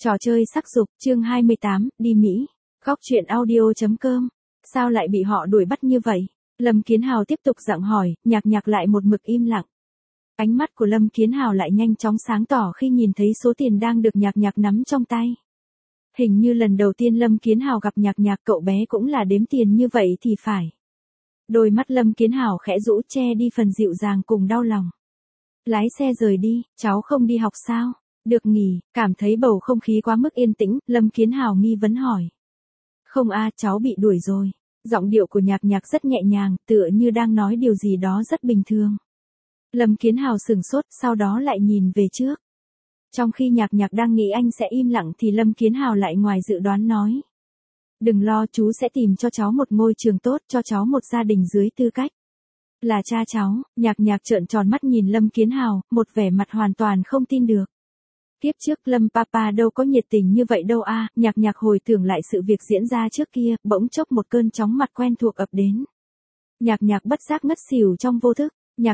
Trò chơi sắc dục, chương 28, đi Mỹ. Góc truyện audio.com. Sao lại bị họ đuổi bắt như vậy? Lâm Kiến Hào tiếp tục dặn hỏi, Nhạc lại một mực im lặng. Ánh mắt của Lâm Kiến Hào lại nhanh chóng sáng tỏ khi nhìn thấy số tiền đang được Nhạc nắm trong tay. Hình như lần đầu tiên Lâm Kiến Hào gặp Nhạc, cậu bé cũng là đếm tiền như vậy thì phải. Đôi mắt Lâm Kiến Hào khẽ rũ che đi phần dịu dàng cùng đau lòng. Lái xe rời đi, cháu không đi học sao? Được nghỉ, cảm thấy bầu không khí quá mức yên tĩnh, Lâm Kiến Hào nghi vấn hỏi. Không cháu bị đuổi rồi. Giọng điệu của Nhạc rất nhẹ nhàng, tựa như đang nói điều gì đó rất bình thường. Lâm Kiến Hào sửng sốt, sau đó lại nhìn về trước. Trong khi Nhạc đang nghĩ anh sẽ im lặng thì Lâm Kiến Hào lại ngoài dự đoán nói. Đừng lo, chú sẽ tìm cho cháu một ngôi trường tốt, cho cháu một gia đình dưới tư cách. Là cha cháu. Nhạc trợn tròn mắt nhìn Lâm Kiến Hào, một vẻ mặt hoàn toàn không tin được. Kiếp trước Lâm Papa đâu có nhiệt tình như vậy đâu Nhạc hồi tưởng lại sự việc diễn ra trước kia, bỗng chốc một cơn chóng mặt quen thuộc ập đến. Nhạc bất giác ngất xỉu trong vô thức. Nhạc.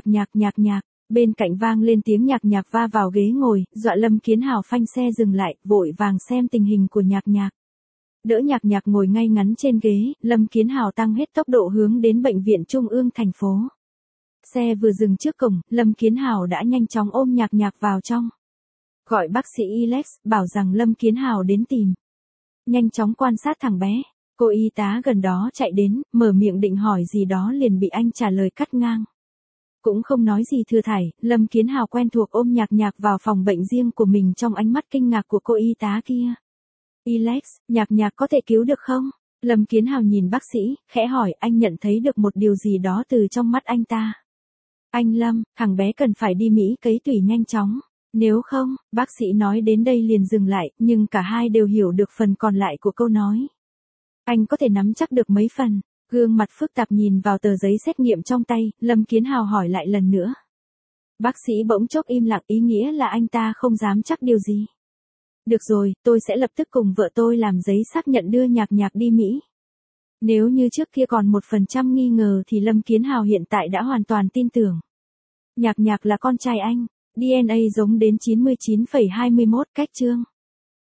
Bên cạnh vang lên tiếng Nhạc va vào ghế ngồi, dọa Lâm Kiến Hào phanh xe dừng lại, vội vàng xem tình hình của Nhạc. Đỡ Nhạc ngồi ngay ngắn trên ghế, Lâm Kiến Hào tăng hết tốc độ hướng đến bệnh viện trung ương thành phố. Xe vừa dừng trước cổng, Lâm Kiến Hào đã nhanh chóng ôm Nhạc vào trong. Gọi bác sĩ Ilex, bảo rằng Lâm Kiến Hào đến tìm. Nhanh chóng quan sát thằng bé. Cô y tá gần đó chạy đến, mở miệng định hỏi gì đó liền bị anh trả lời cắt ngang. Cũng không nói gì thừa thải, Lâm Kiến Hào quen thuộc ôm Nhạc vào phòng bệnh riêng của mình trong ánh mắt kinh ngạc của cô y tá kia. Ilex, Nhạc có thể cứu được không? Lâm Kiến Hào nhìn bác sĩ, khẽ hỏi, anh nhận thấy được một điều gì đó từ trong mắt anh ta. Anh Lâm, thằng bé cần phải đi Mỹ cấy tủy nhanh chóng. Nếu không, bác sĩ nói đến đây liền dừng lại, nhưng cả hai đều hiểu được phần còn lại của câu nói. Anh có thể nắm chắc được mấy phần. Gương mặt phức tạp nhìn vào tờ giấy xét nghiệm trong tay, Lâm Kiến Hào hỏi lại lần nữa. Bác sĩ bỗng chốc im lặng, ý nghĩa là anh ta không dám chắc điều gì. Được rồi, tôi sẽ lập tức cùng vợ tôi làm giấy xác nhận đưa Nhạc đi Mỹ. Nếu như trước kia còn 1% nghi ngờ thì Lâm Kiến Hào hiện tại đã hoàn toàn tin tưởng. Nhạc là con trai anh. DNA giống đến 99,21 cách chương.